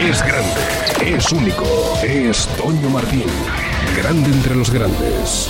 Es grande, es único, es Toño Martín. Grande entre los grandes.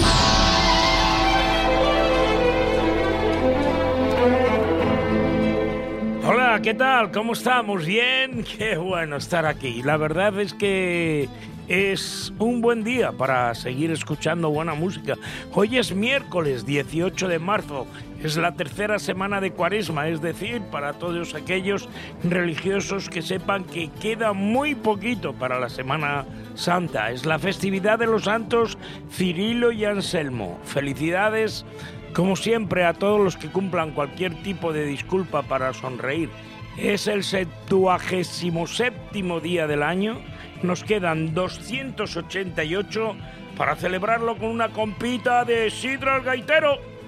Hola, ¿qué tal? ¿Cómo estamos? ¿Bien? Qué bueno estar aquí. La verdad es que es un buen día para seguir escuchando buena música. Hoy es miércoles 18 de marzo. Es la tercera semana de Cuaresma, es decir, para todos aquellos religiosos que sepan que queda muy poquito para la Semana Santa. Es la festividad de los santos Cirilo y Anselmo. Felicidades, como siempre, a todos los que cumplan cualquier tipo de disculpa para sonreír. Es el 77º día del año. Nos quedan 288 para celebrarlo con una compita de sidra al gaitero.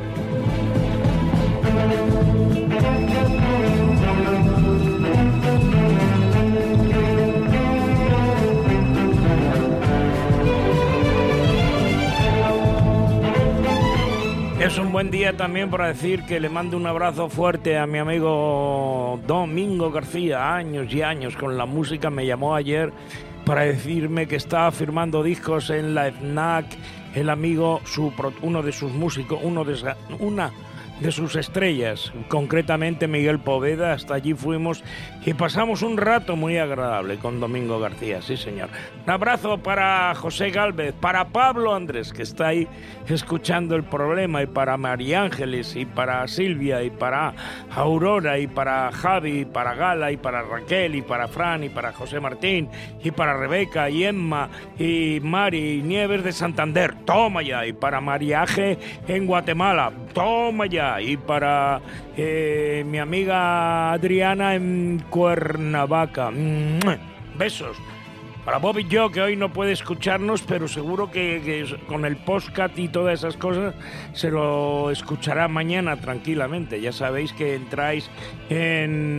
Es un buen día también para decir que le mando un abrazo fuerte a mi amigo Domingo García. Años y años con la música. Me llamó ayer para decirme que estaba firmando discos en la FNAC. El amigo, uno de sus músicos, una de sus estrellas, concretamente Miguel Poveda. Hasta allí fuimos y pasamos un rato muy agradable con Domingo García, sí señor. Un abrazo para José Gálvez, para Pablo Andrés, que está ahí escuchando el problema, y para María Ángeles, y para Silvia, y para Aurora, y para Javi, y para Gala, y para Raquel, y para Fran, y para José Martín, y para Rebeca, y Emma, y Mari, y Nieves de Santander, toma ya, y para Mariaje en Guatemala, toma ya, y para mi amiga Adriana en Cuernavaca. Besos. Para Bob y yo, que hoy no puede escucharnos, pero seguro que con el podcast y todas esas cosas se lo escuchará mañana tranquilamente. Ya sabéis que entráis en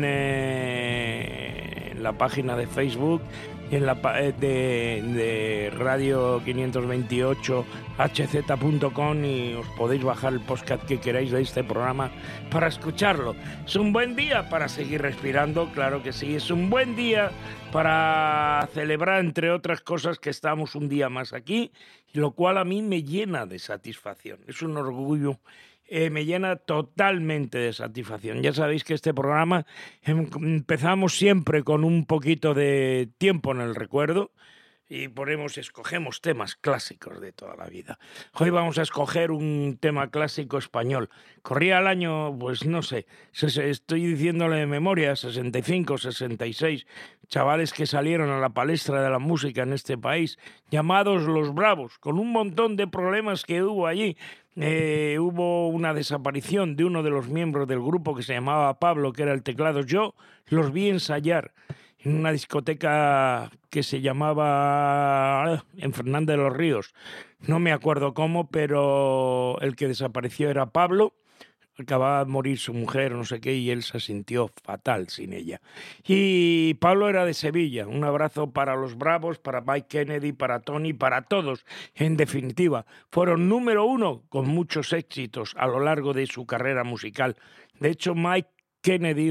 la página de Facebook, en la de Radio 528 hz.com, y os podéis bajar el podcast que queráis de este programa para escucharlo. Es un buen día para seguir respirando, claro que sí. Es un buen día para celebrar, entre otras cosas, que estamos un día más aquí, lo cual a mí me llena de satisfacción. Es un orgullo. Me llena totalmente de satisfacción. Ya sabéis que este programa empezamos siempre con un poquito de tiempo en el recuerdo y escogemos temas clásicos de toda la vida. Hoy vamos a escoger un tema clásico español. Corría el año, pues no sé, estoy diciéndole de memoria, 65, 66, chavales que salieron a la palestra de la música en este país, llamados Los Bravos, con un montón de problemas que hubo allí. Hubo una desaparición de uno de los miembros del grupo que se llamaba Pablo, que era el teclado. Yo los vi ensayar en una discoteca que se llamaba en Fernández de los Ríos. No me acuerdo cómo, pero el que desapareció era Pablo. Acababa de morir su mujer, no sé qué, y él se sintió fatal sin ella. Y Pablo era de Sevilla. Un abrazo para los Bravos, para Mike Kennedy, para Tony, para todos. En definitiva, fueron número uno con muchos éxitos a lo largo de su carrera musical. De hecho, Mike Kennedy,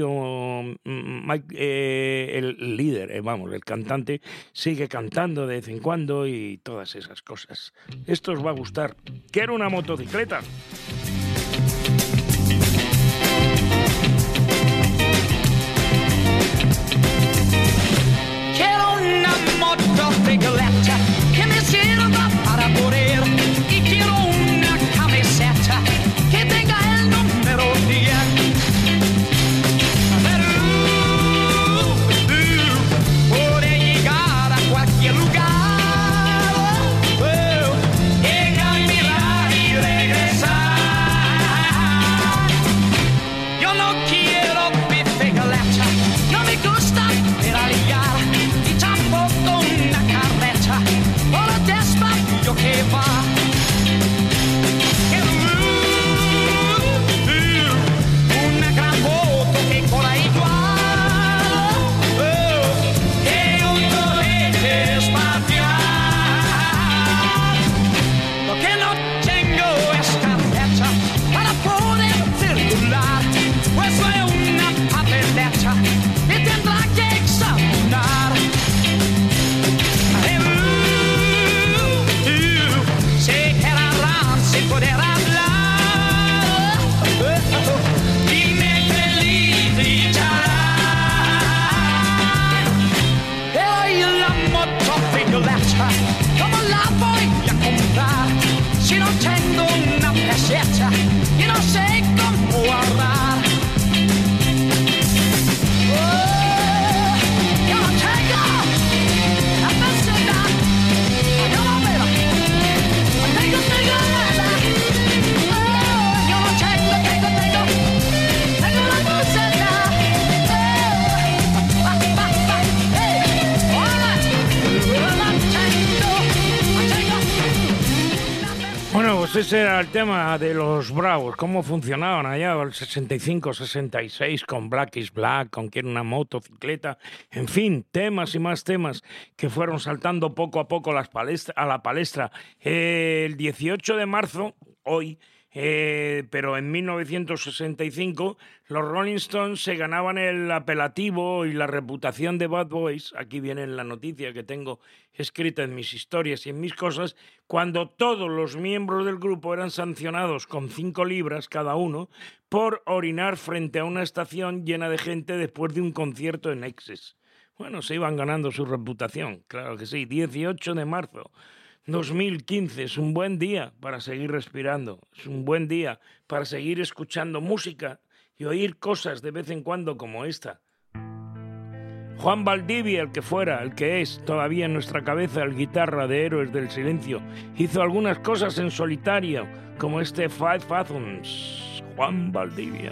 el líder, el cantante, sigue cantando de vez en cuando y todas esas cosas. Esto os va a gustar. Quiero una motocicleta. Motocicleta que me sirva para correr, y quiero una camiseta que tenga el número 10. Puede llegar a cualquier lugar, llegar, mirar y regresar. y no sé cómo hablar. Yo no tengo la necesidad, yo no veo, tengo nada. Yo no tengo la necesidad. Bueno, pues ese era el tema de los Bravos, cómo funcionaban allá el 65-66 con Black is Black, con Quiero una motocicleta, en fin, temas y más temas que fueron saltando poco a poco a la palestra. El 18 de marzo, hoy, pero en 1965 los Rolling Stones se ganaban el apelativo y la reputación de Bad Boys. Aquí viene la noticia que tengo escrita en mis historias y en mis cosas, cuando todos los miembros del grupo eran sancionados con 5 libras cada uno por orinar frente a una estación llena de gente después de un concierto en Excess. Bueno, se iban ganando su reputación, claro que sí. 18 de marzo 2015, es un buen día para seguir respirando, es un buen día para seguir escuchando música y oír cosas de vez en cuando como esta. Juan Valdivia, el que fuera, el que es todavía en nuestra cabeza el guitarra de Héroes del Silencio, hizo algunas cosas en solitario, como este Five Fathoms. Juan Valdivia.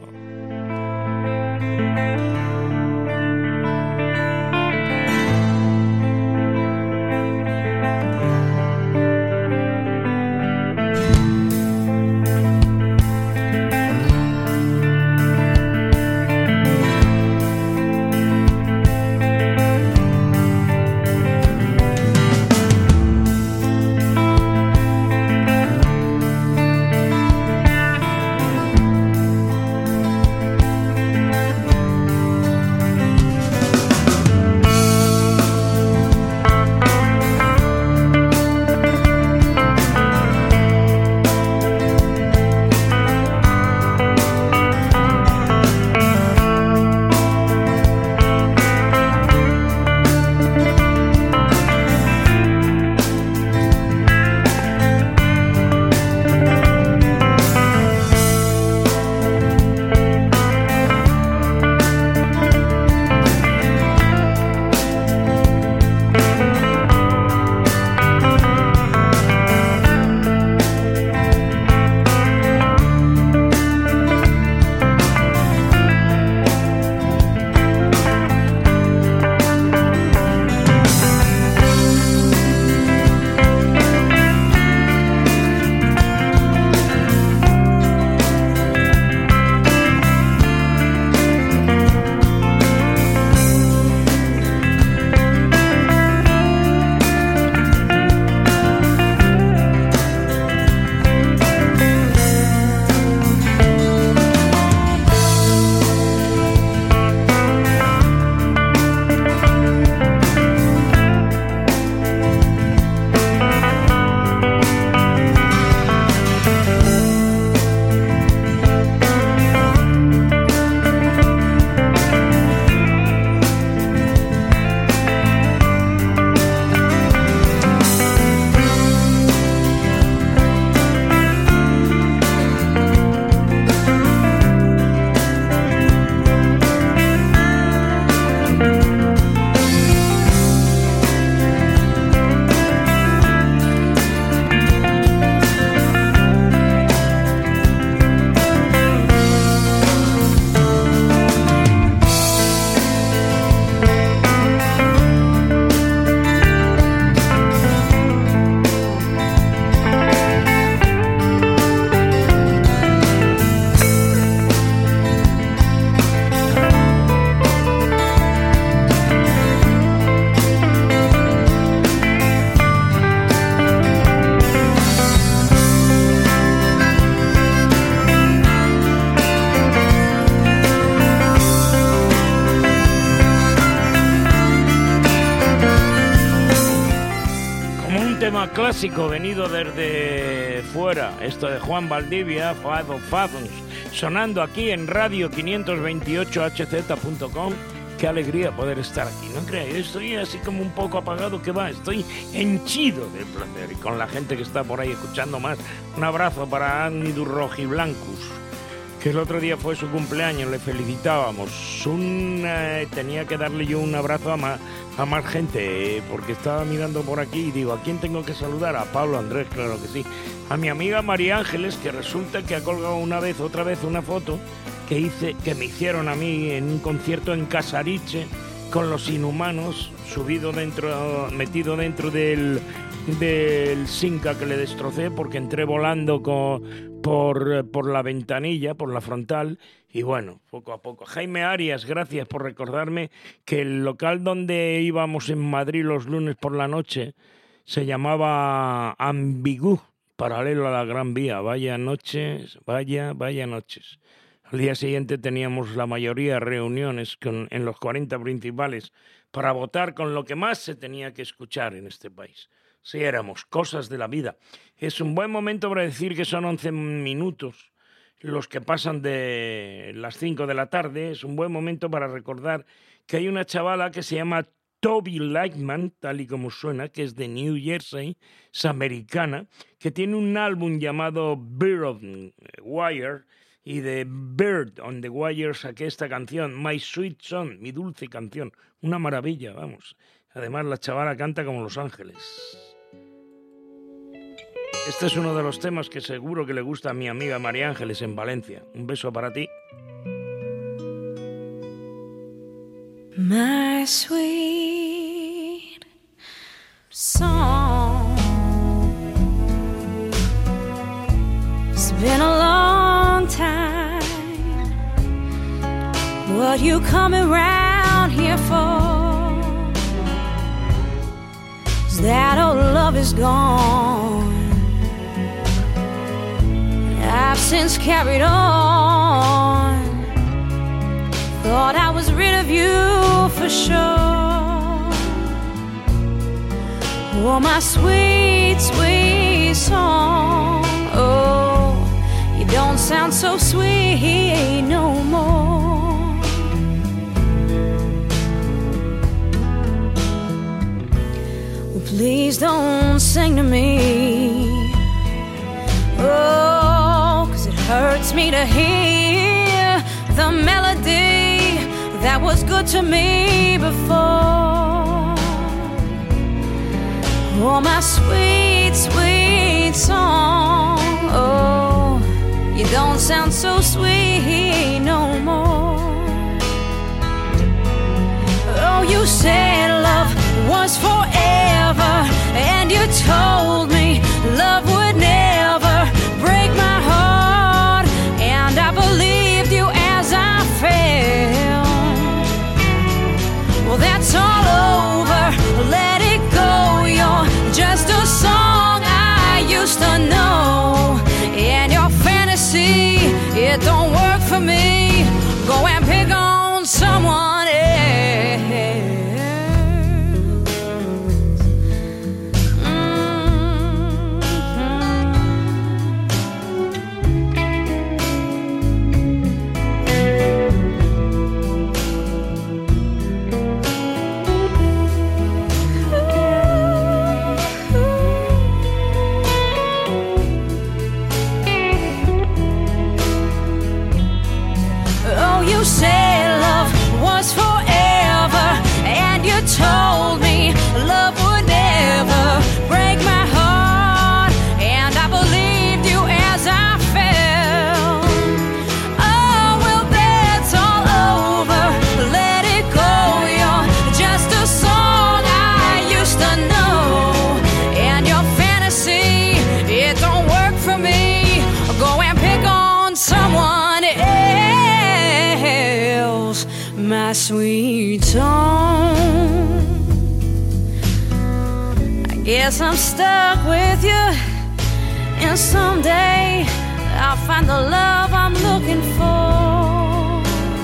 tema clásico venido desde fuera, esto de Juan Valdivia, Five Fathoms, sonando aquí en radio 528hz.com qué alegría poder estar aquí. No creáis, estoy así como un poco apagado, que va, estoy henchido de placer. Y con la gente que está por ahí escuchando más, un abrazo para Anidus Rojiblancus, que el otro día fue su cumpleaños, le felicitábamos. Tenía que darle yo un abrazo a más gente, porque estaba mirando por aquí y digo, ¿a quién tengo que saludar? A Pablo Andrés, claro que sí. A mi amiga María Ángeles, que resulta que ha colgado otra vez una foto que me hicieron a mí en un concierto en Casariche con los Inhumanos, metido dentro del Simca, que le destrocé porque entré volando por la ventanilla, por la frontal, y bueno, poco a poco. Jaime Arias, gracias por recordarme que el local donde íbamos en Madrid los lunes por la noche se llamaba Ambigú, paralelo a la Gran Vía. Vaya noches. Al día siguiente teníamos la mayoría de reuniones en los 40 principales para votar con lo que más se tenía que escuchar en este país. Sí, éramos cosas de la vida. Es un buen momento para decir que son 11 minutos los que pasan de las 5 de la tarde. Es un buen momento para recordar que hay una chavala que se llama Toby Lightman, tal y como suena, que es de New Jersey, es americana, que tiene un álbum llamado Bird on the Wire, y de Bird on the Wire saqué esta canción, My Sweet Song, mi dulce canción. Una maravilla, vamos. Además, la chavala canta como Los Ángeles. Este es uno de los temas que seguro que le gusta a mi amiga María Ángeles en Valencia. Un beso para ti. My sweet song, it's been a long time. What you coming around here for? 'Cause that old love is gone. I've since carried on. Thought I was rid of you for sure. Oh, my sweet, sweet song. Oh, you don't sound so sweet no more. Well, please don't sing to me. Oh, 'cause it hurts me to hear the melody that was good to me before. Oh, my sweet, sweet song. Oh, you don't sound so sweet no more. Oh, you said love was forever, and you told me love would never break my heart, and I believed you as I fell. Well, that's all over, let it go. You're just a song I used to know, and your fantasy, it don't work for me. Go and pick on someone else. Said love was forever, and you told me love would never break my heart, and I believed you as I fell. Oh, well, that's all over, let it go. You're just a song I used to know, and your fantasy, it don't work for me. Go and pick on someone else. My sweet song, I guess I'm stuck with you, and someday I'll find the love I'm looking for.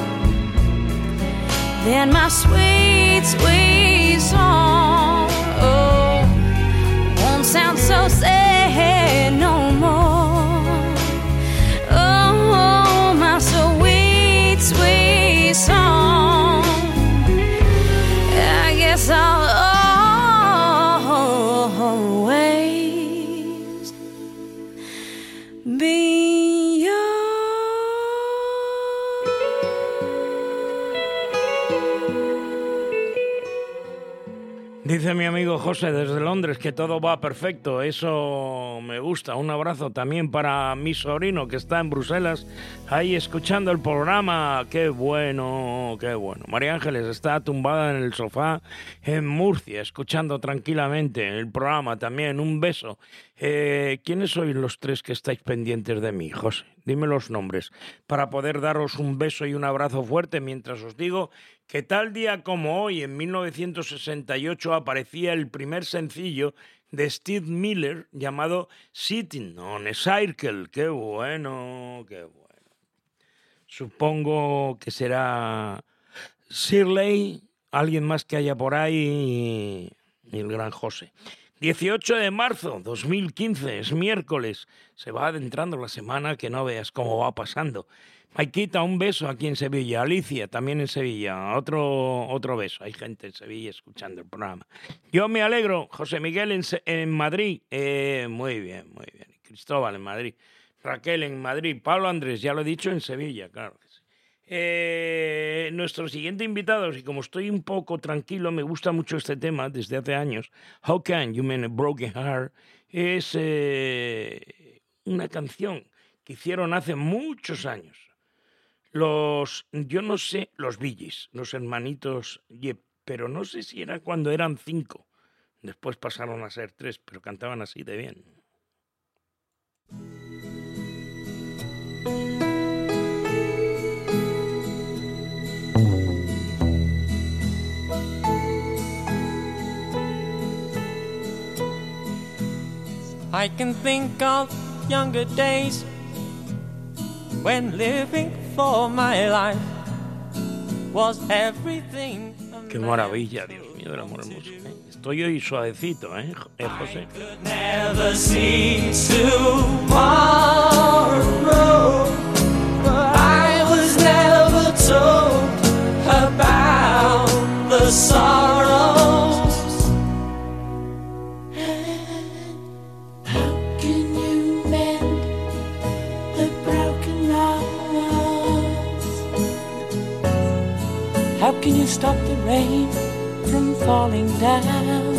Then my sweet, sweet song, oh, won't sound so sad no more. Oh, my sweet, sweet song. Dice mi amigo José desde Londres que todo va perfecto, eso me gusta. Un abrazo también para mi sobrino que está en Bruselas, ahí escuchando el programa. Qué bueno, qué bueno. María Ángeles está tumbada en el sofá en Murcia, escuchando tranquilamente el programa también. Un beso. ¿Quiénes sois los tres que estáis pendientes de mí, José? Dime los nombres para poder daros un beso y un abrazo fuerte mientras os digo que tal día como hoy, en 1968, aparecía el primer sencillo de Steve Miller llamado Sitting on a Circle. ¡Qué bueno, qué bueno! Supongo que será Shirley, alguien más que haya por ahí y el gran José. 18 de marzo 2015, es miércoles. Se va adentrando la semana que no veas cómo va pasando. Maikita, un beso aquí en Sevilla. Alicia, también en Sevilla. Otro beso. Hay gente en Sevilla escuchando el programa. Yo me alegro. José Miguel en Madrid. Muy bien, muy bien. Cristóbal en Madrid. Raquel en Madrid. Pablo Andrés, ya lo he dicho, en Sevilla, claro que sí. Nuestro siguiente invitado, y como estoy un poco tranquilo, me gusta mucho este tema desde hace años. How Can You Mend a Broken Heart? Es una canción que hicieron hace muchos años. Los Bee Gees, los hermanitos Yep, pero no sé si era cuando eran 5. Después pasaron a ser 3, pero cantaban así de bien. I can think of younger days when living for my life was everything. Qué maravilla, Dios mío, del amor hermoso. Estoy hoy suavecito, José. Never see tomorrow, but I was never told about the sorrows. How can you stop the rain from falling down?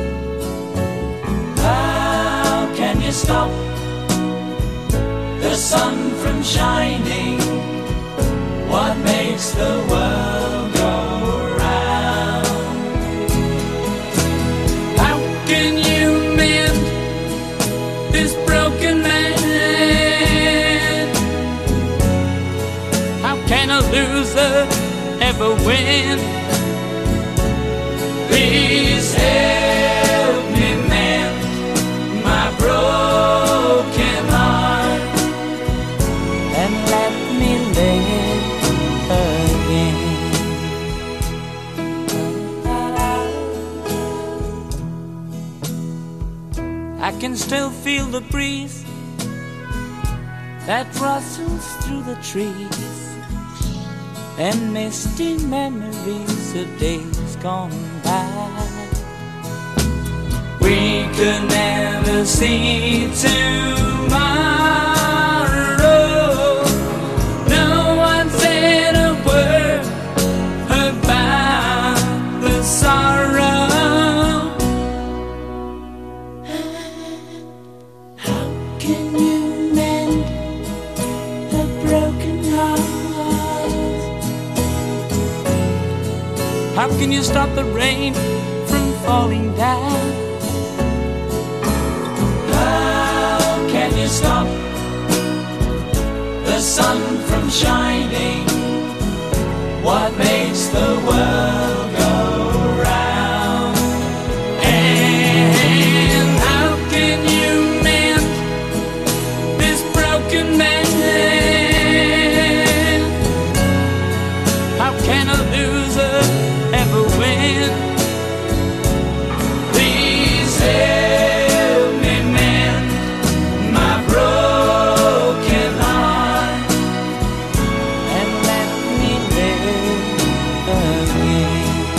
How can you stop the sun from shining? What makes the world go round? How can you mend this broken man? How can a loser ever win? Please help me mend my broken heart and let me live again. I can still feel the breeze that rustles through the trees and misty memories of days gone by. We could never see tomorrow. No one said a word about the sorrow. How can you mend a broken heart? How can you stop the rain from falling down? How can you stop the sun from shining? What makes the world go round? And how can you mend this broken man? How can a loser ever win? Please help me mend my broken heart and let me live again.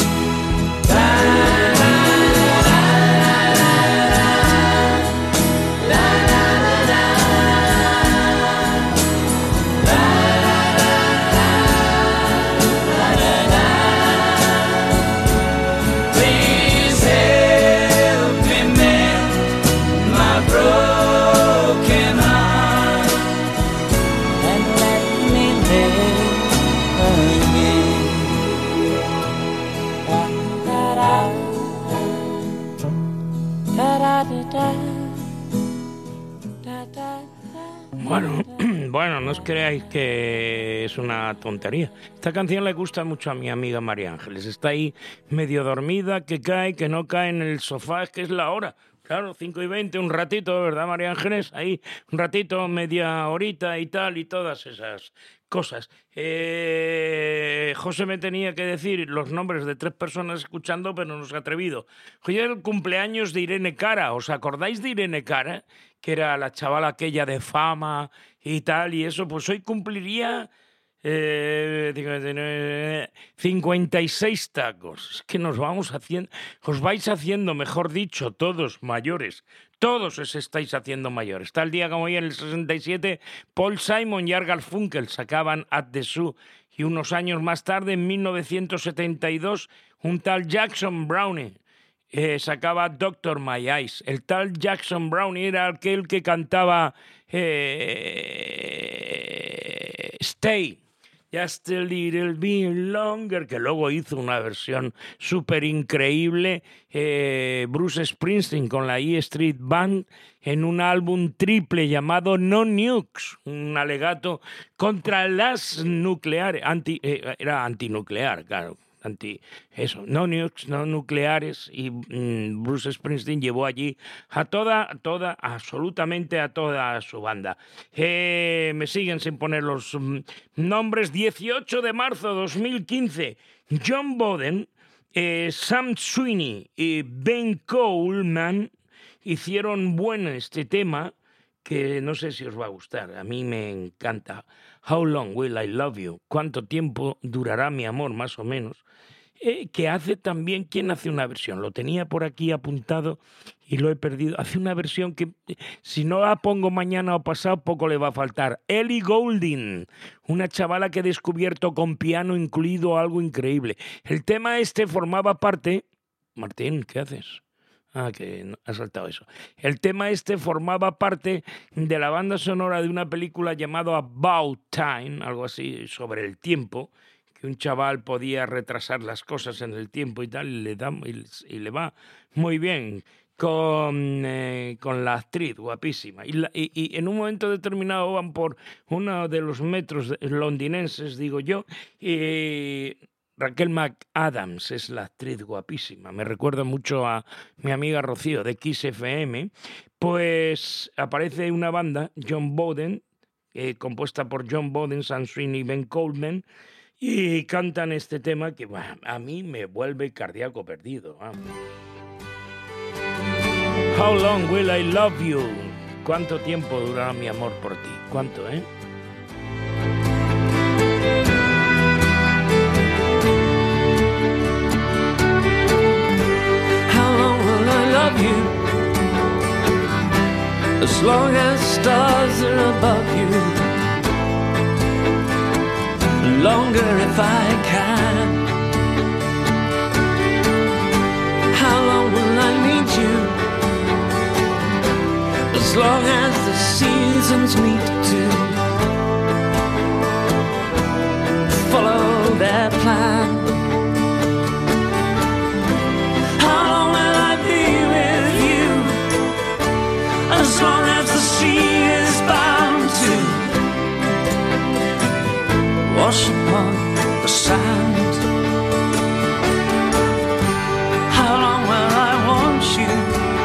Bueno, no os creáis que es una tontería. Esta canción le gusta mucho a mi amiga María Ángeles. Está ahí medio dormida, que cae, que no cae en el sofá, es que es la hora. Claro, 5:20, un ratito, ¿verdad, María Ángeles? Ahí, un ratito, media horita y tal, y todas esas cosas. José me tenía que decir los nombres de 3 personas escuchando, pero no se ha atrevido. Hoy es el cumpleaños de Irene Cara. ¿Os acordáis de Irene Cara? Que era la chavala aquella de fama y tal, y eso, pues hoy cumpliría 56 tacos. Es que nos vamos haciendo, os vais haciendo, mejor dicho, todos mayores. Todos os estáis haciendo mayores. Tal día como hoy, en el 67, Paul Simon y Art Garfunkel sacaban At the Zoo. Y unos años más tarde, en 1972, un tal Jackson Browne sacaba Doctor My Eyes. El tal Jackson Browne era aquel que cantaba Stay, Just a Little Bit Longer, que luego hizo una versión súper increíble Bruce Springsteen con la E Street Band en un álbum triple llamado No Nukes, un alegato contra las nucleares, era antinuclear, claro. No nukes, no nucleares, y Bruce Springsteen llevó allí a absolutamente a toda su banda. Me siguen sin poner los nombres. 18 de marzo de 2015, John Boden, Sam Sweeney y Ben Coleman hicieron este tema, que no sé si os va a gustar, a mí me encanta. How Long Will I Love You? ¿Cuánto tiempo durará mi amor? Más o menos. Que hace también, ¿quién hace una versión? Lo tenía por aquí apuntado y lo he perdido. Hace una versión que, si no la pongo mañana o pasado, poco le va a faltar. Ellie Goulding, una chavala que he descubierto con piano incluido, algo increíble. El tema formaba parte... Martín, ¿qué haces? Que ha saltado eso. El tema formaba parte de la banda sonora de una película llamada About Time, algo así, sobre el tiempo, que un chaval podía retrasar las cosas en el tiempo y tal, y le va muy bien con la actriz, guapísima. Y en un momento determinado van por uno de los metros londinenses, digo yo, y Raquel McAdams es la actriz, guapísima. Me recuerda mucho a mi amiga Rocío de Kiss FM. Pues aparece una banda, John Boden, compuesta por John Boden, Sam Sweeney y Ben Coleman, y cantan este tema que a mí me vuelve cardíaco perdido. How long will I love you? ¿Cuánto tiempo durará mi amor por ti? ¿Cuánto, You, as long as stars are above you, longer if I can. How long will I need you? As long as the seasons meet to follow their plan. As long as the sea is bound to wash upon the sand. How long will I want you?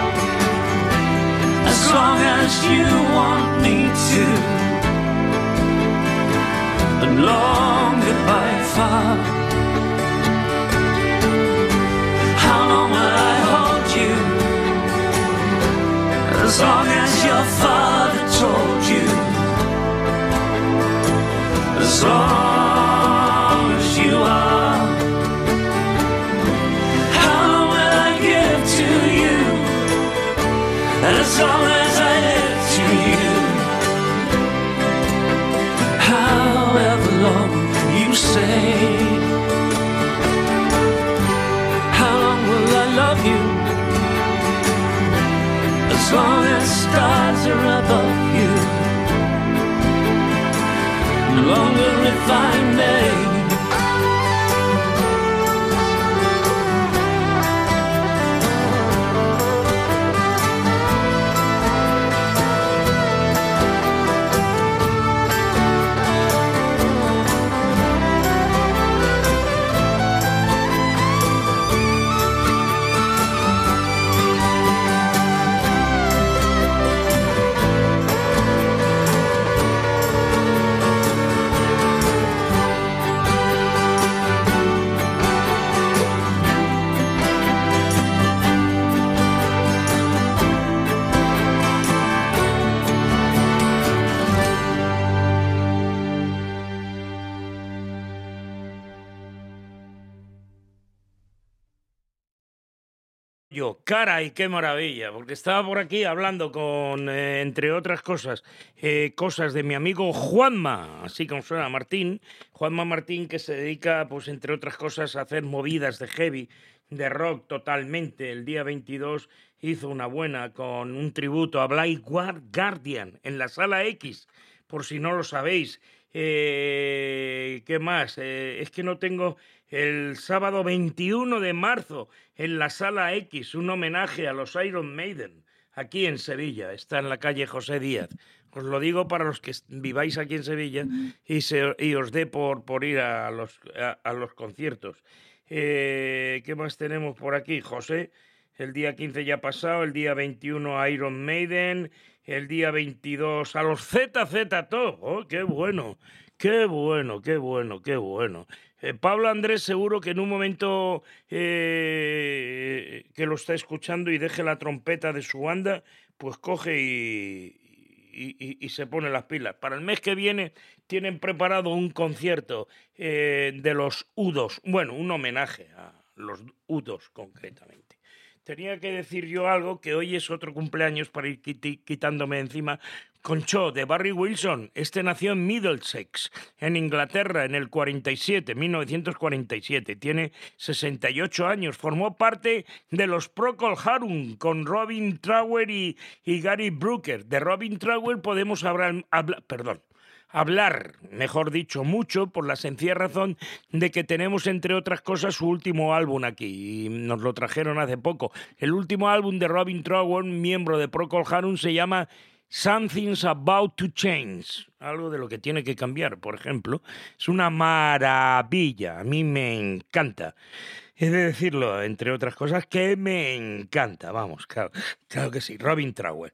As long as you want me to. And longer by far. How long will I hold you? As long as your father told you. As long as you are. How long will I give to you? As long as I live to you. However long you say. How long will I love you? As long as stars are above you, longer if I may. Yo, caray, qué maravilla, porque estaba por aquí hablando con, entre otras cosas, cosas de mi amigo Juanma, así como suena Martín, Juanma Martín, que se dedica, pues entre otras cosas, a hacer movidas de heavy, de rock totalmente. El día 22 hizo una buena con un tributo a Blind Guardian en la Sala X, por si no lo sabéis. ¿Qué más? Es que no tengo... El sábado 21 de marzo en la Sala X, un homenaje a los Iron Maiden, aquí en Sevilla, está en la calle José Díaz. Os lo digo para los que viváis aquí en Sevilla y os dé por ir a los conciertos. ¿Qué más tenemos por aquí, José? El día 15 ya ha pasado, el día 21 a Iron Maiden, el día 22 a los ZZ Top. ¡Oh, qué bueno! ¡Qué bueno, qué bueno, qué bueno! Pablo Andrés seguro que en un momento que lo está escuchando y deje la trompeta de su banda, pues coge y se pone las pilas. Para el mes que viene tienen preparado un concierto de los U2, bueno, un homenaje a los U2 concretamente. Tenía que decir yo algo, que hoy es otro cumpleaños para ir quitándome encima. Concho, de Barry Wilson. Este nació en Middlesex, en Inglaterra, en el 1947. Tiene 68 años. Formó parte de los Procol Harum con Robin Trower y Gary Brooker. De Robin Trower podemos hablar, mejor dicho, mucho, por la sencilla razón de que tenemos, entre otras cosas, su último álbum aquí, y nos lo trajeron hace poco. El último álbum de Robin Trower, miembro de Procol Harum, se llama Something's About to Change, algo de lo que tiene que cambiar, por ejemplo. Es una maravilla, a mí me encanta. He de decirlo, entre otras cosas, que me encanta. Vamos, claro que sí, Robin Trower.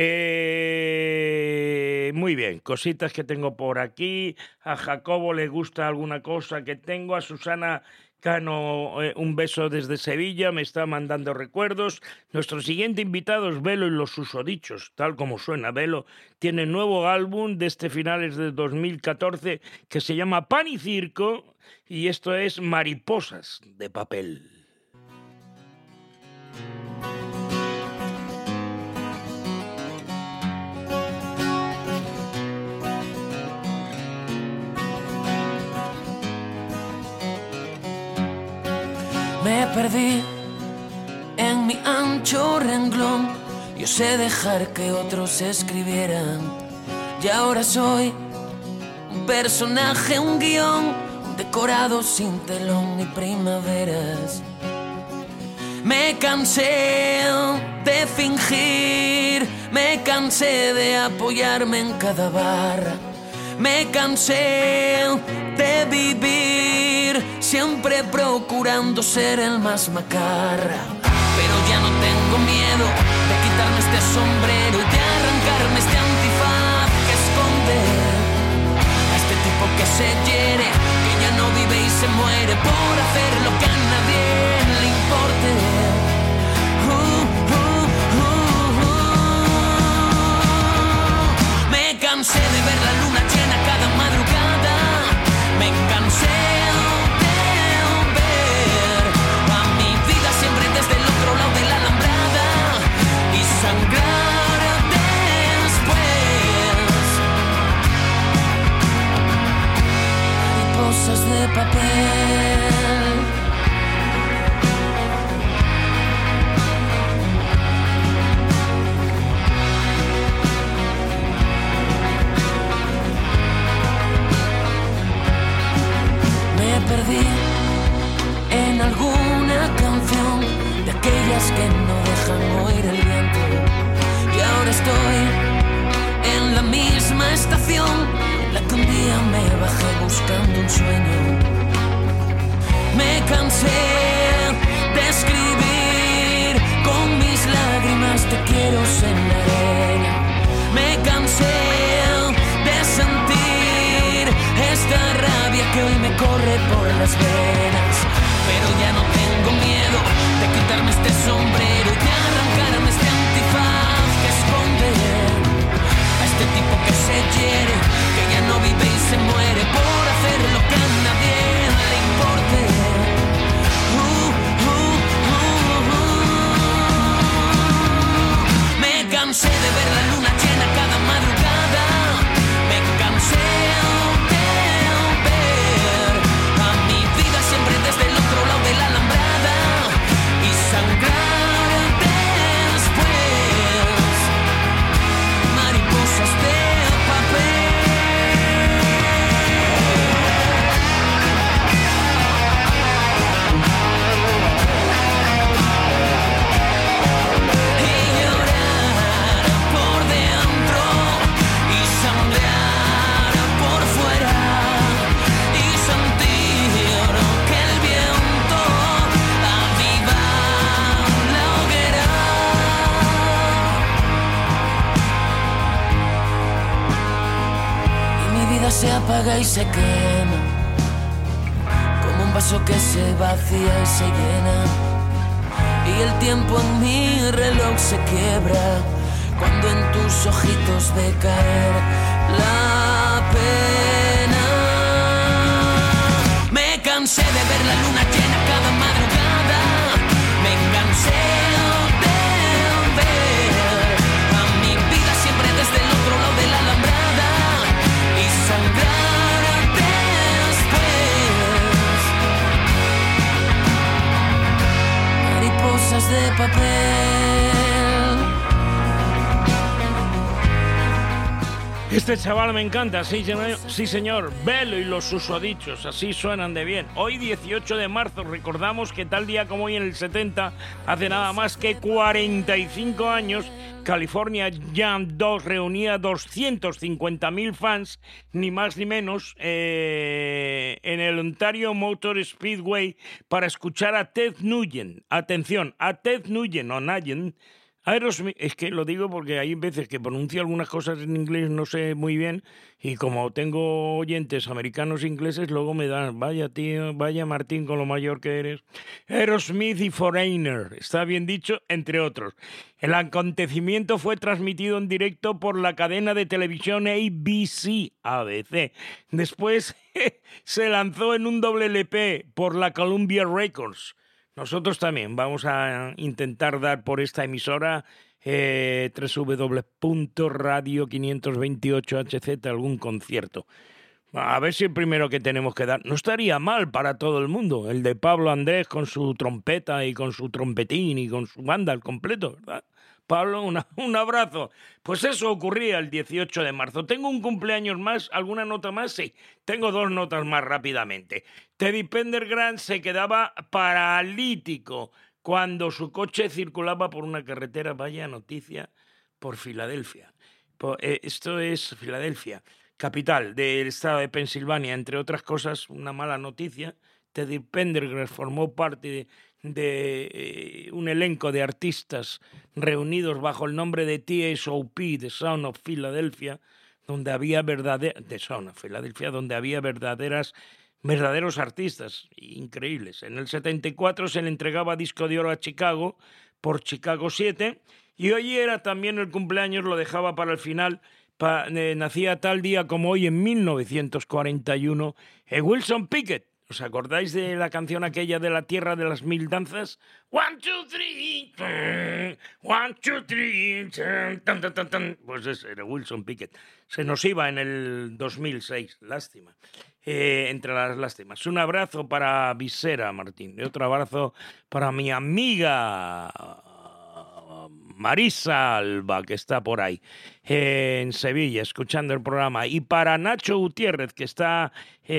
Muy bien, cositas que tengo por aquí. A Jacobo le gusta alguna cosa que tengo. A Susana Cano, un beso desde Sevilla, me está mandando recuerdos. Nuestro siguiente invitado es Velo y los susodichos, tal como suena. Velo tiene nuevo álbum de finales de 2014 que se llama Pan y Circo, y esto es Mariposas de Papel. Me perdí en mi ancho renglón. Yo sé dejar que otros escribieran. Y ahora soy un personaje, un guión, un decorado sin telón ni primaveras. Me cansé de fingir, me cansé de apoyarme en cada barra. Me cansé de vivir siempre procurando ser el más macarra. Pero ya no tengo miedo de quitarme este sombrero y de arrancarme este antifaz que esconde a este tipo que se hiere, que ya no vive y se muere por hacer lo que a nadie le importe. Me cansé de ver la luna llena cada madrugada. Me cansé de ver a mi vida siempre desde el otro lado de la alambrada y sangrar después. Mariposas de papel. Perdí en alguna canción de aquellas que no dejan oír el viento. Y ahora estoy en la misma estación en la que un día me bajé buscando un sueño. Me cansé de escribir con mis lágrimas te quiero en la arena. Me cansé de sentir esta rabia que hoy me corre por las venas. Pero ya no tengo miedo de quitarme este sombrero y de arrancarme este antifaz que esconde a este tipo que se hiere, que ya no vive y se muere por hacer lo que a nadie le importe. apaga y se quema, como un vaso que se vacía y se llena. Y el tiempo en mi reloj se quiebra cuando en tus ojitos ve caer la pena. Me cansé de ver la luna llena cada madrugada. Me cansé de ver a mi vida siempre desde el otro lado de la alambrada y sangrar después. Mariposas de papel. Este chaval me encanta, sí señor, Velo y los susodichos, así suenan de bien. Hoy 18 de marzo, recordamos que tal día como hoy en el 70, hace nada más que 45 años, California Jam 2 reunía 250.000 fans, ni más ni menos, en el Ontario Motor Speedway para escuchar a Ted Nugent. Atención, a Ted Nugent o Nugent. Aerosmith, es que lo digo porque hay veces que pronuncio algunas cosas en inglés, no sé muy bien, y como tengo oyentes americanos e ingleses, luego me dan, vaya tío, vaya Martín con lo mayor que eres. Aerosmith y Foreigner, está bien dicho, entre otros. El acontecimiento fue transmitido en directo por la cadena de televisión ABC. Después se lanzó en un doble LP por la Columbia Records. Nosotros también vamos a intentar dar por esta emisora www.radio528hz algún concierto. A ver si el primero que tenemos que dar no estaría mal para todo el mundo. El de Pablo Andrés con su trompeta y con su trompetín y con su banda al completo, ¿verdad? Pablo, un abrazo. Pues eso ocurría el 18 de marzo. ¿Tengo un cumpleaños más? ¿Alguna nota más? Sí, tengo 2 notas más rápidamente. Teddy Pendergrass se quedaba paralítico cuando su coche circulaba por una carretera, vaya noticia, por Filadelfia. Esto es Filadelfia, capital del estado de Pensilvania. Entre otras cosas, una mala noticia. Teddy Pendergrass formó parte de un elenco de artistas reunidos bajo el nombre de TSOP, The Sound of Philadelphia, donde había verdaderos artistas increíbles. En el 74 se le entregaba disco de oro a Chicago por Chicago 7 y hoy era también el cumpleaños, lo dejaba para el final. Nacía tal día como hoy en 1941 Wilson Pickett. ¿Os acordáis de la canción aquella de La Tierra de las Mil Danzas? 1, 2, 3, 1, 2, 3, tan, tan, tan, tan. Pues ese era Wilson Pickett. Se nos iba en el 2006, lástima. Entre las lástimas. Un abrazo para Visera, Martín, y otro abrazo para mi amiga Marisa Alba, que está por ahí, en Sevilla, escuchando el programa. Y para Nacho Gutiérrez, que está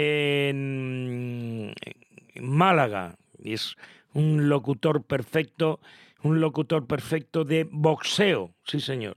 en Málaga, y es un locutor perfecto de boxeo, sí señor.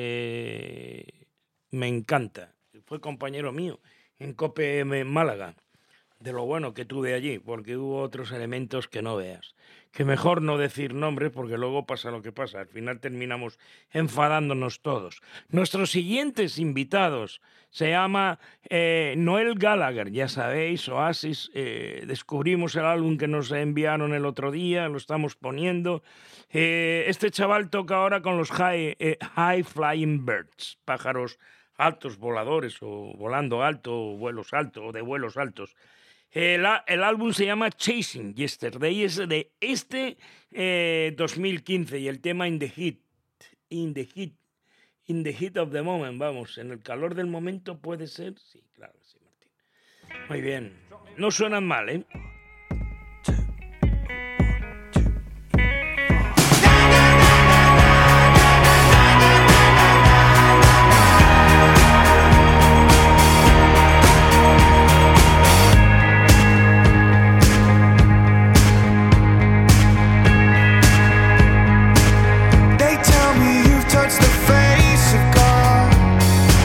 Me encanta. Fue compañero mío en COPE en Málaga. De lo bueno que tuve allí, porque hubo otros elementos que no veas. Que mejor no decir nombres, porque luego pasa lo que pasa. Al final terminamos enfadándonos todos. Nuestros siguientes invitados se llama Noel Gallagher, ya sabéis, Oasis. Descubrimos el álbum que nos enviaron el otro día, lo estamos poniendo. Este chaval toca ahora con los High Flying Birds, pájaros altos voladores, o volando alto, o vuelos altos, o de vuelos altos. El álbum se llama Chasing Yesterday, es de 2015, y el tema In the Heat of the Moment, vamos, en el calor del momento, ¿puede ser? Sí, claro, sí, Martín. Muy bien, no suenan mal, ¿eh?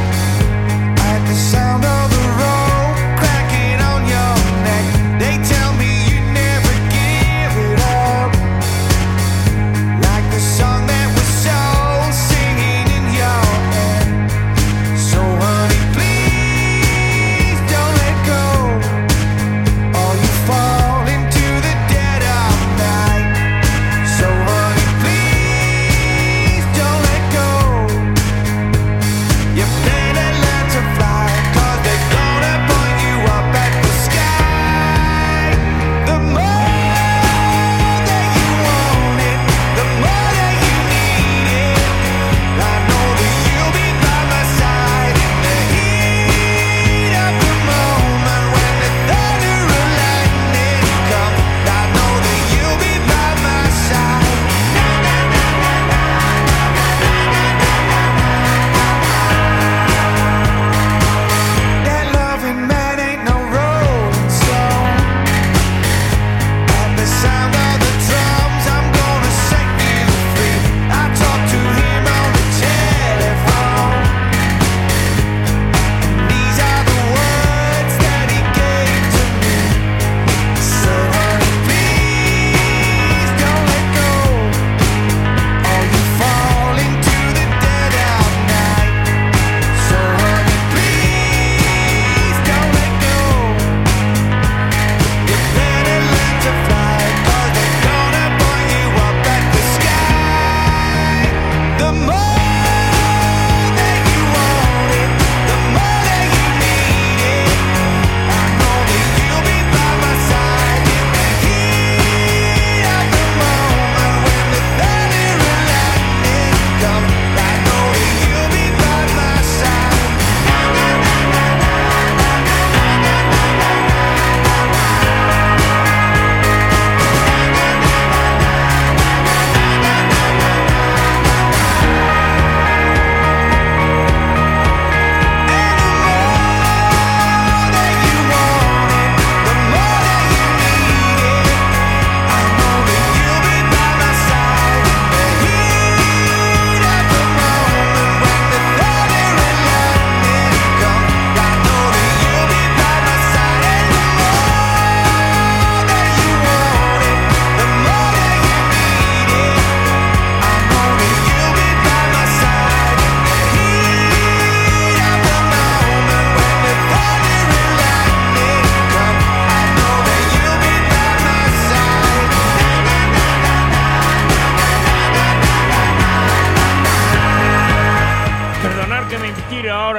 Sound of the road cracking on your neck. They tell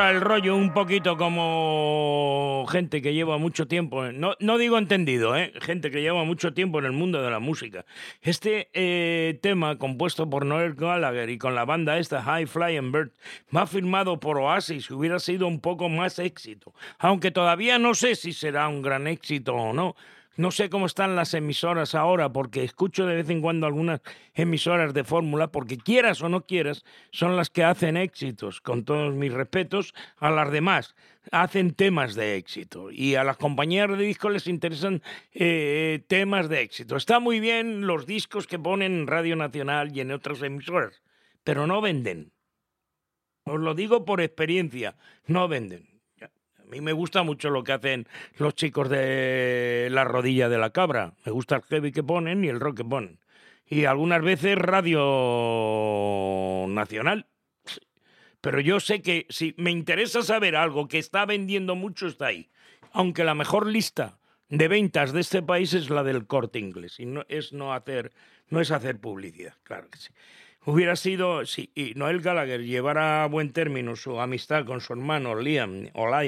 ahora el rollo un poquito como gente que lleva mucho tiempo, no digo entendido, gente que lleva mucho tiempo en el mundo de la música. Este tema compuesto por Noel Gallagher y con la banda esta High Flying Bird va firmado por Oasis, hubiera sido un poco más éxito, aunque todavía no sé si será un gran éxito o no. No sé cómo están las emisoras ahora, porque escucho de vez en cuando algunas emisoras de fórmula, porque quieras o no quieras, son las que hacen éxitos, con todos mis respetos a las demás. Hacen temas de éxito y a las compañías de discos les interesan temas de éxito. Está muy bien los discos que ponen en Radio Nacional y en otras emisoras, pero no venden. Os lo digo por experiencia, no venden. A mí me gusta mucho lo que hacen los chicos de La Rodilla de la Cabra. Me gusta el heavy que ponen y el rock que ponen. Y algunas veces Radio Nacional. Pero yo sé que si me interesa saber algo que está vendiendo mucho, está ahí. Aunque la mejor lista de ventas de este país es la del Corte Inglés. Y no es hacer publicidad, claro que sí. Hubiera sido, si Noel Gallagher llevara a buen término su amistad con su hermano Liam,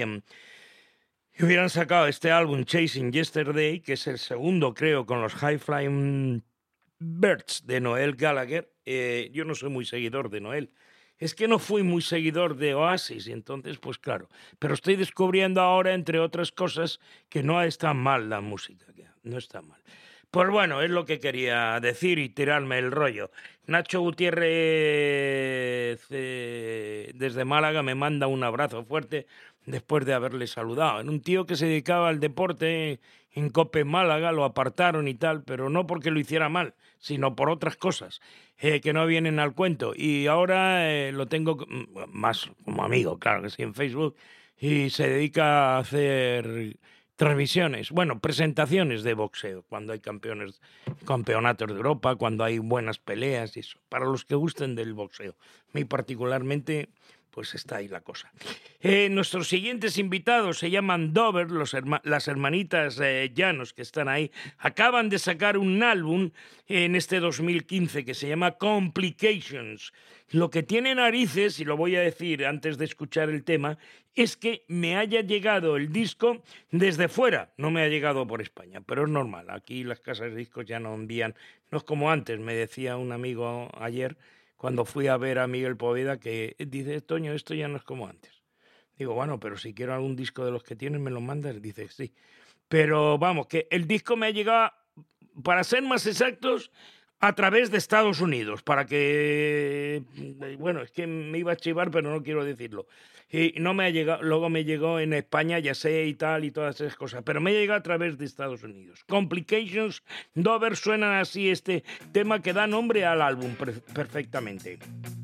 y hubieran sacado este álbum Chasing Yesterday, que es el segundo, creo, con los High Flying Birds de Noel Gallagher. Yo no soy muy seguidor de Noel. Es que no fui muy seguidor de Oasis, y entonces, pues claro. Pero estoy descubriendo ahora, entre otras cosas, que no está mal la música. No está mal. Pues bueno, es lo que quería decir y tirarme el rollo. Nacho Gutiérrez desde Málaga me manda un abrazo fuerte después de haberle saludado. En un tío que se dedicaba al deporte en COPE Málaga, lo apartaron y tal, pero no porque lo hiciera mal, sino por otras cosas que no vienen al cuento. Y ahora lo tengo más como amigo, claro que sí, en Facebook, y se dedica a hacer transmisiones, presentaciones de boxeo, cuando hay campeonatos de Europa, cuando hay buenas peleas y eso, para los que gusten del boxeo. A mí particularmente, pues está ahí la cosa. Nuestros siguientes invitados se llaman Dover, las hermanitas Llanos que están ahí. Acaban de sacar un álbum en este 2015 que se llama Complications. Lo que tiene narices, y lo voy a decir antes de escuchar el tema, es que me haya llegado el disco desde fuera. No me ha llegado por España, pero es normal. Aquí las casas de discos ya no envían. No es como antes, me decía un amigo ayer, cuando fui a ver a Miguel Poveda, que dice, Toño, esto ya no es como antes. Digo, bueno, pero si quiero algún disco de los que tienes, ¿me lo mandas? Dice, sí. Pero vamos, que el disco me ha llegado, para ser más exactos, a través de Estados Unidos, para que, bueno, es que me iba a chivar, pero no quiero decirlo. Y no me ha llegado, luego me llegó en España, ya sé, y tal, y todas esas cosas, pero me llega a través de Estados Unidos. Complications, Dover, suena así este tema que da nombre al álbum perfectamente.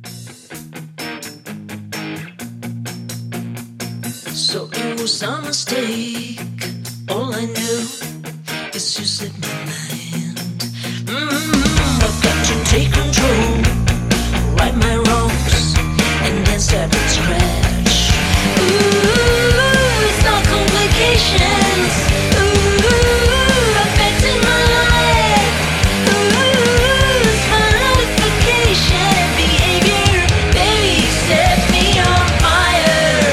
So it was a mistake. All I knew is you set my mind. I've got to take control, right my wrongs, and then start from scratch. Ooh, it's all complications. Ooh, affecting my life. Ooh, it's my notification behavior. Baby, set me on fire.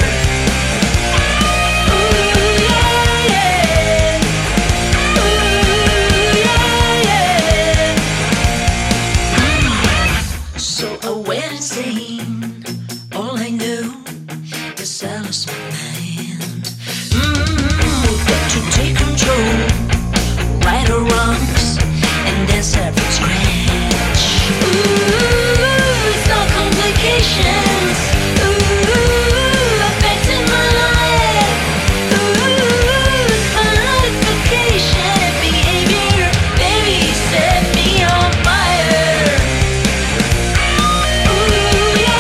Ooh, yeah, yeah. Ooh, yeah, yeah. So I went insane. All I knew is I lost my mind. Got to take control, right or wrongs, and then start from scratch. Ooh, it's all complications. Ooh, affecting my life. Ooh, it's my notification behavior. Baby, set me on fire. Ooh, yeah.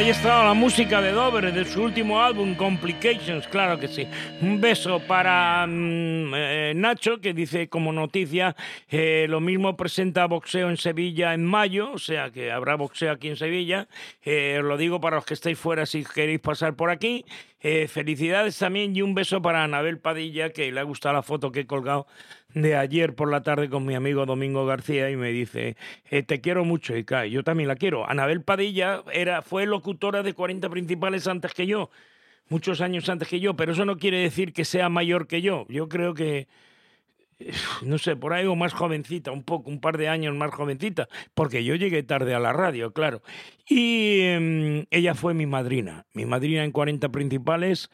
ahí estaba la música de Dover, de su último álbum, Complications, claro que sí. Un beso para Nacho, que dice como noticia, lo mismo presenta boxeo en Sevilla en mayo, o sea que habrá boxeo aquí en Sevilla. Os lo digo para los que estáis fuera si queréis pasar por aquí. Felicidades también y un beso para Anabel Padilla, que le ha gustado la foto que he colgado de ayer por la tarde con mi amigo Domingo García y me dice, te quiero mucho, Ica. Yo también la quiero. Anabel Padilla fue locutora de 40 Principales antes que yo, muchos años antes que yo, pero eso no quiere decir que sea mayor que yo. Yo creo que, no sé, por ahí o más jovencita, un par de años más jovencita, porque yo llegué tarde a la radio, claro. Y ella fue mi madrina en 40 Principales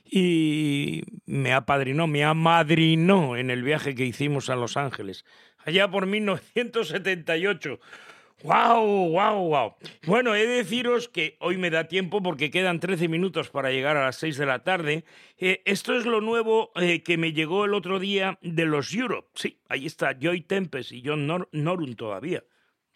y me amadrinó en el viaje que hicimos a Los Ángeles, allá por 1978. ¡Wow! Bueno, he de deciros que hoy me da tiempo porque quedan 13 minutos para llegar a las 6 de la tarde. Esto es lo nuevo que me llegó el otro día de los Europe. Sí, ahí está Joy Tempest y John Norum todavía.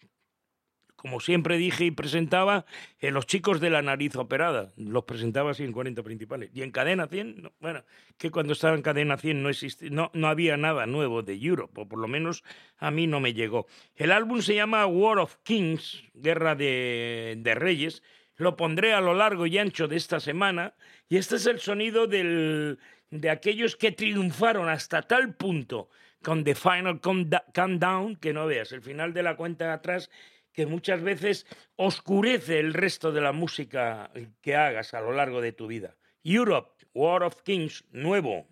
Como siempre dije y presentaba, los chicos de la nariz operada, los presentaba así en 40 Principales. Y en Cadena 100, no, bueno, que cuando estaba en Cadena 100 no había nada nuevo de Europe, o por lo menos a mí no me llegó. El álbum se llama War of Kings, Guerra de Reyes. Lo pondré a lo largo y ancho de esta semana. Y este es el sonido de aquellos que triunfaron hasta tal punto con The Final Countdown, que no veas, el final de la cuenta de atrás, que muchas veces oscurece el resto de la música que hagas a lo largo de tu vida. Europe, War of Kings, nuevo.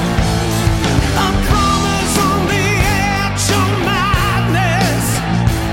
A promise on the edge of madness.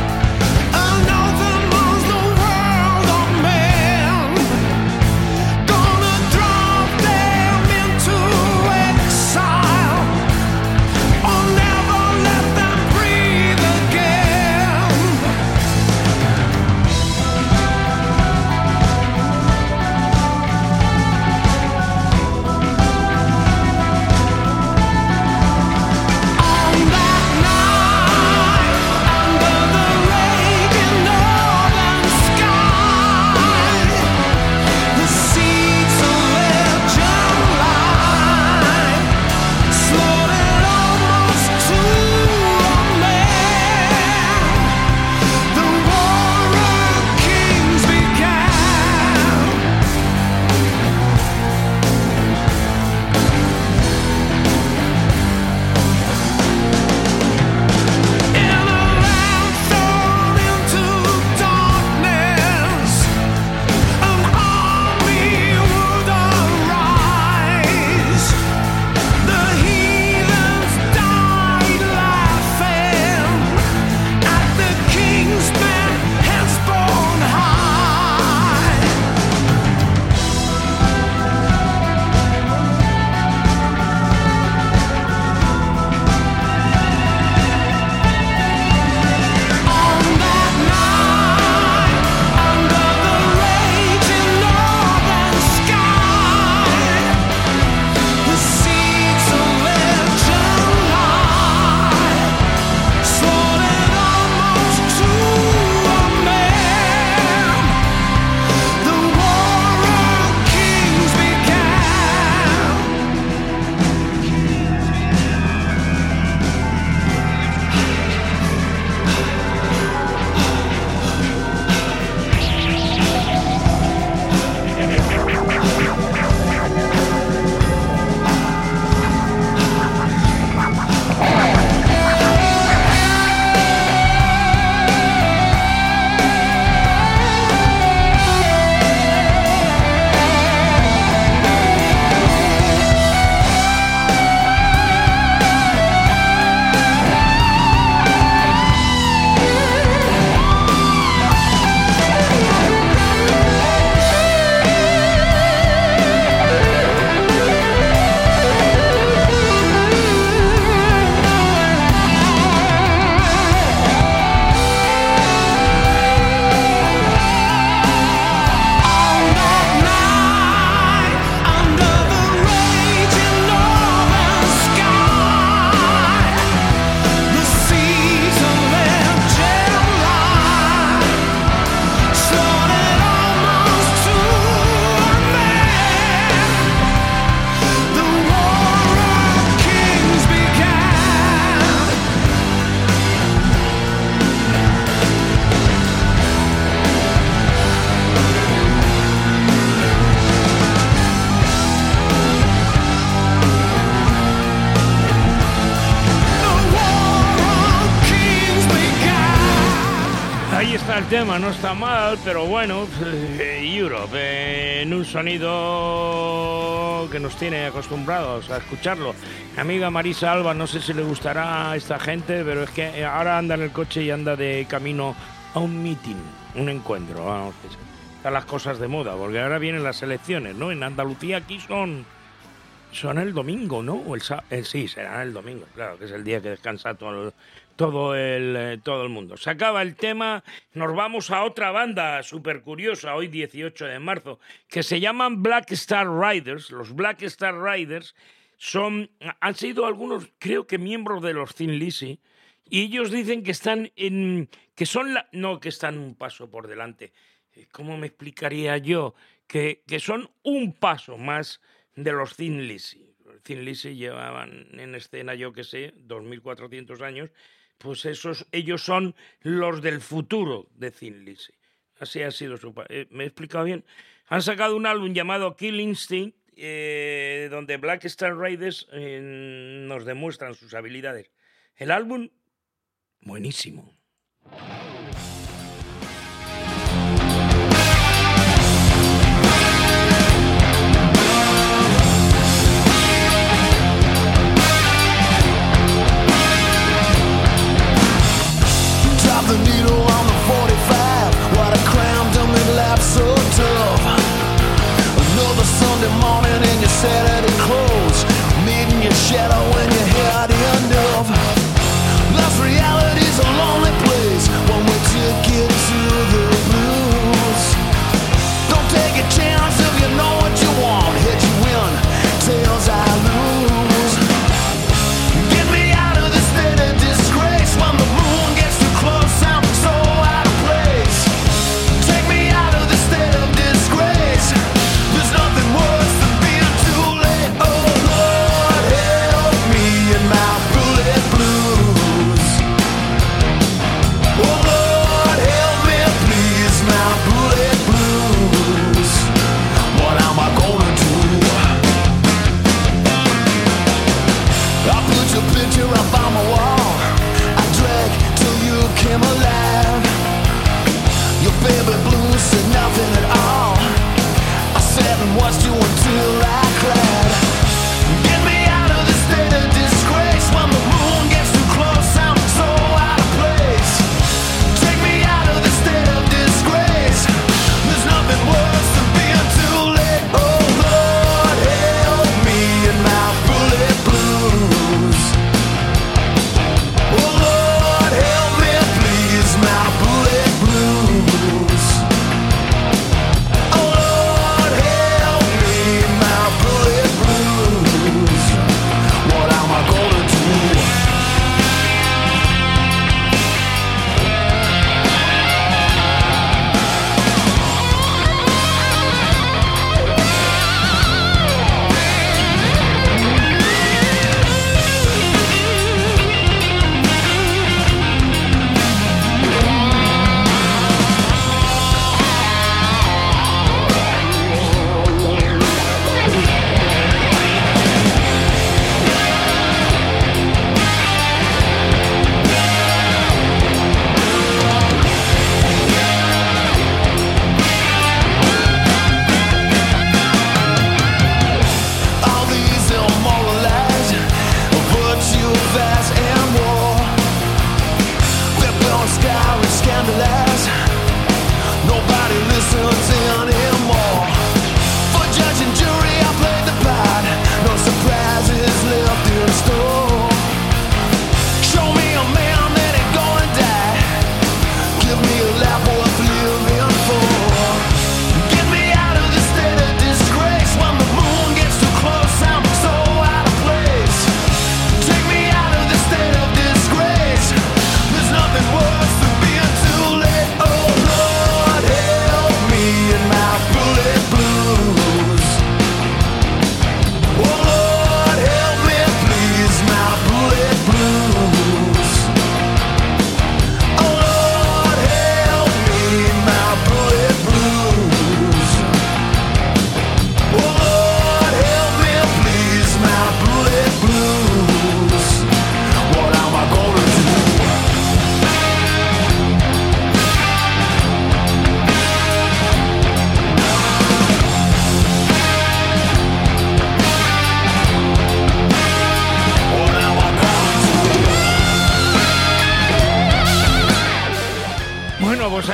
tema, no está mal, pero bueno, Europe, en un sonido que nos tiene acostumbrados a escucharlo. Mi amiga Marisa Alba, no sé si le gustará a esta gente, pero es que ahora anda en el coche y anda de camino a un meeting, un encuentro, vamos, que están las cosas de moda, porque ahora vienen las elecciones, ¿no? En Andalucía aquí son el domingo, ¿no? O sí, será el domingo, claro, que es el día que descansa todo el mundo. Se acaba el tema, nos vamos a otra banda súper curiosa, hoy 18 de marzo, que se llaman Black Star Riders. Los Black Star Riders han sido algunos, creo que miembros de los Thin Lizzy, y ellos dicen que están que están un paso por delante. ¿Cómo me explicaría yo? Que son un paso más de los Thin Lizzy. Los Thin Lizzy llevaban en escena, yo que sé, 2.400 años, pues ellos son los del futuro de Thin Lizzy. Así ha sido ¿me he explicado bien? Han sacado un álbum llamado Kill Instinct, donde Black Star Riders nos demuestran sus habilidades. El álbum, buenísimo. The needle on the 45, what a crown done me life so tough. Another Sunday morning in your Saturday clothes, meeting your shadow when you had enough. Lost reality's a lonely place, one way ticket to the blues. Don't take a chance if you know what you want, heads you win, tails I lose. Get me out of this state of disgrace when the moon gets too close. I'm so out of place. Take me out of this state of disgrace. There's nothing worse than being too late.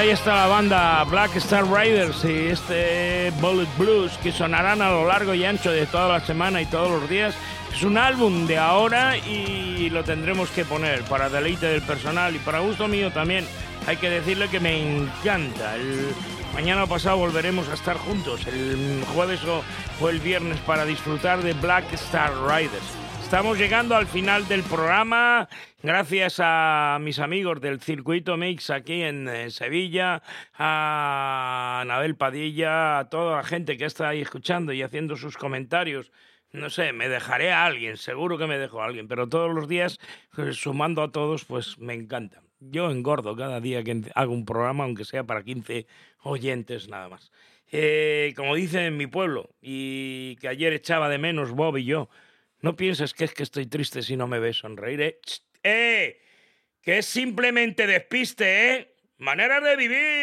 ahí está la banda Black Star Riders y este Bullet Blues, que sonarán a lo largo y ancho de toda la semana y todos los días. Es un álbum de ahora y lo tendremos que poner para deleite del personal y para gusto mío también. Hay que decirle que me encanta. Mañana pasado volveremos a estar juntos, el jueves o el viernes, para disfrutar de Black Star Riders. Estamos llegando al final del programa, gracias a mis amigos del Circuito Mix aquí en Sevilla, a Anabel Padilla, a toda la gente que está ahí escuchando y haciendo sus comentarios. No sé, me dejaré a alguien, seguro que me dejo a alguien, pero todos los días, sumando a todos, pues me encanta. Yo engordo cada día que hago un programa, aunque sea para 15 oyentes nada más. Como dicen en mi pueblo, y que ayer echaba de menos Bob y yo, no pienses que es que estoy triste si no me ves sonreír, que es simplemente despiste, Manera de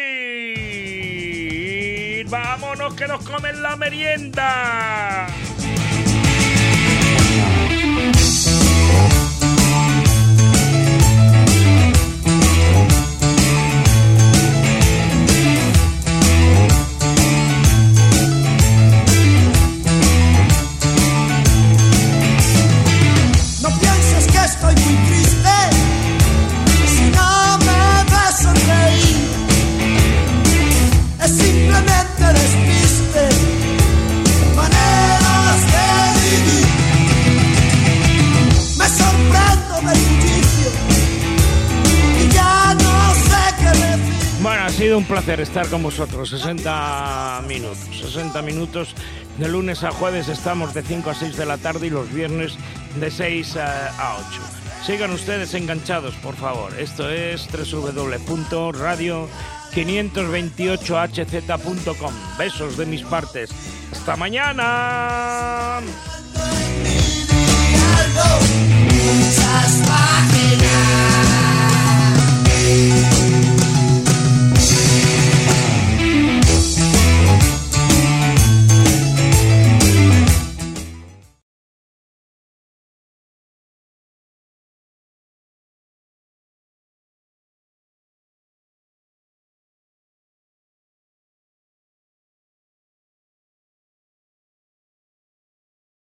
vivir. ¡Vámonos que nos comen la merienda! Estoy muy triste si no me ves sonreír. Es simplemente despiste, maneras de vivir. Me sorprendo del bullicio y ya no sé qué decir. Bueno, ha sido un placer estar con vosotros. 60 minutos. De lunes a jueves estamos de 5 a 6 de la tarde y los viernes de 6 a 8. Sigan ustedes enganchados, por favor. Esto es www.radio528hz.com. Besos de mis partes. ¡Hasta mañana! Muchas páginas.